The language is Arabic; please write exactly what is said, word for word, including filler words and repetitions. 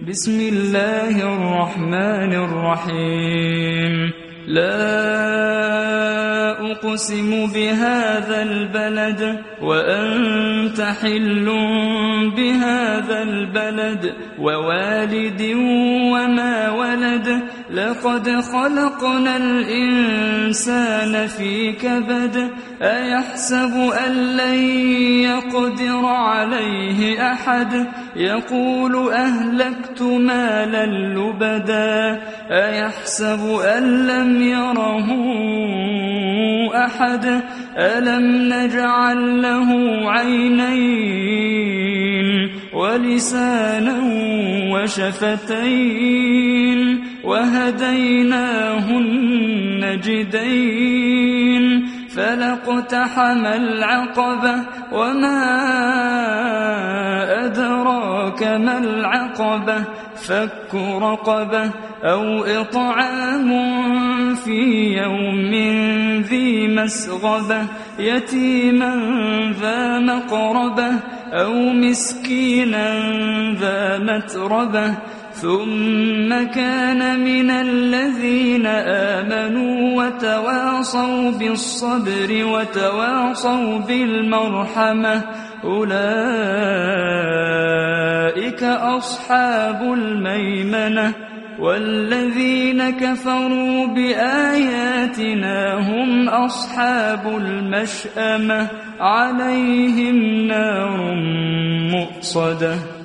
بسم الله الرحمن الرحيم لا أقسم بهذا البلد وأنت حل بهذا البلد ووالد وما ولد لقد خلقنا الإنسان في كبد أيحسب أن لن يقدر عليه أحد يقول أهلكت مالا لبدا أيحسب أن لم يره أحد ألم نجعل له عينين ولسانا وشفتين وهديناه النجدين فلاقتحم العقبة وما أدراك ما العقبة فك رقبة أو إطعام في يوم ذي مسغبة يتيما ذا مقربة أو مسكينا ذا متربة ثم كان من الذين آمنوا وتواصوا بالصبر وتواصوا بالمرحمة أولئك أصحاب الميمنة والذين كفروا بآياتنا هم أصحاب المشأمة عليهم نار مؤصدة